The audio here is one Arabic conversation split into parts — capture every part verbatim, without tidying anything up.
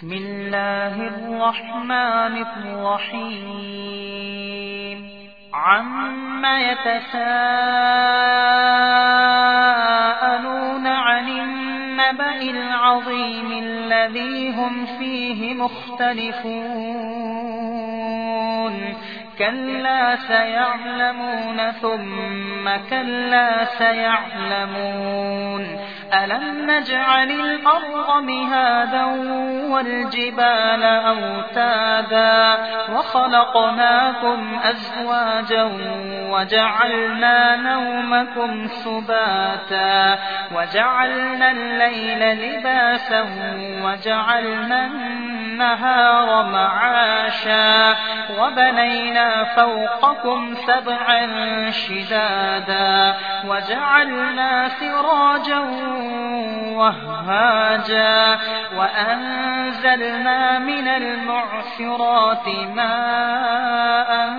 بسم الله الرحمن الرحيم عم يتساءلون عن النبأ العظيم الذي هم فيه مختلفون كلا سيعلمون ثم كلا سيعلمون ألم نجعل الأرض مهادا والجبال أوتادا وخلقناكم أزواجا وجعلنا نومكم سباتا وجعلنا الليل لباسا وجعلنا النهار معاشا وبنينا فوقكم سبعا شدادا وجعلنا سراجا وهاجا وأنزلنا من المعصرات ماء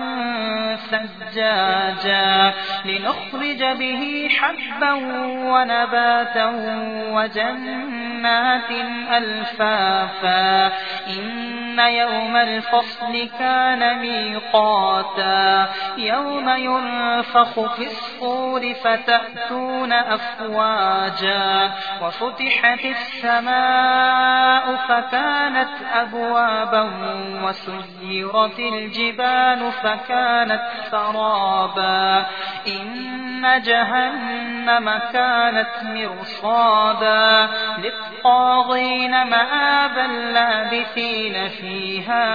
ثجاجا لنخرج به حبا ونباتا وجنات ألفافا إن يوم الفصل كان ميقاتا يوم ينفخ في الصور فتأتون أفواجا وفتحت السماء فكانت أبوابا وسيرت الجبال فكانت سرابا إن جهنم كانت مرصادا للطاغين مآبا لابثين فيها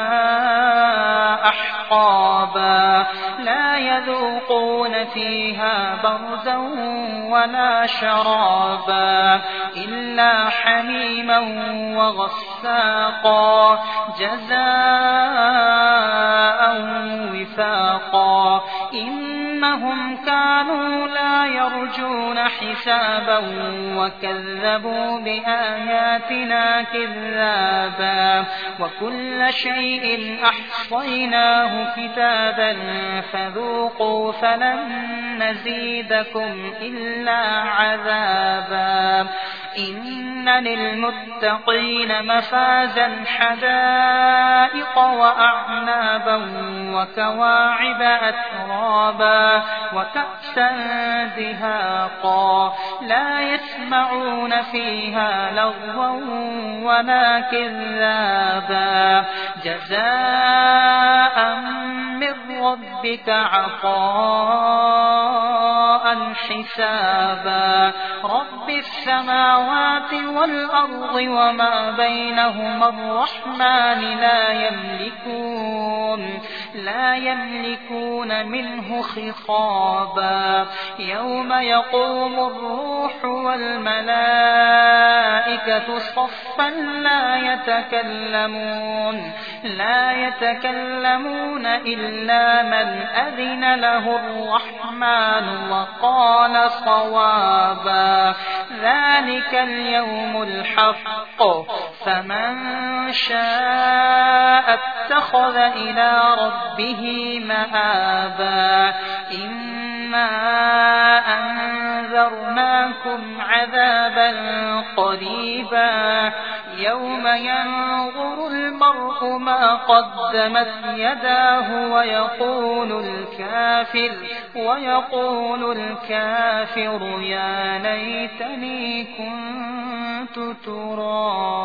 أحقابا لا يذوقون فيها برزا ولا شرابا إلا حميما وغساقا جزاء وفاقا إنهم كانوا لا يرجون حسابا وكذبوا بآياتنا كذابا وكل شيء أحصيناه كتابا فذوقوا فلن نزيدكم إلا عذابا إن للمتقين مفازا حدائق وأعنابا وكواعب أترابا وكأسا دهاقا لا يسمعون فيها لغوا ولا كذابا جزاء من ربك عطاء حسابا رب السماوات والأرض وما بينهما الرحمن لا يملكون لا يملكون منه خطابا يوم يقوم الروح والملائكة صفا لا يتكلمون لا يتكلمون إلا من أذن له الرحمن وقال صوابا ذلك اليوم الحق فمن شاء اتخذ إلى ربه مآبا إنا أنذرناكم عذابا قريبا يوم ينظر المرء ما قدمت يداه ويقول الكافر ويقول الكافر يا ليتني كنت ترابا.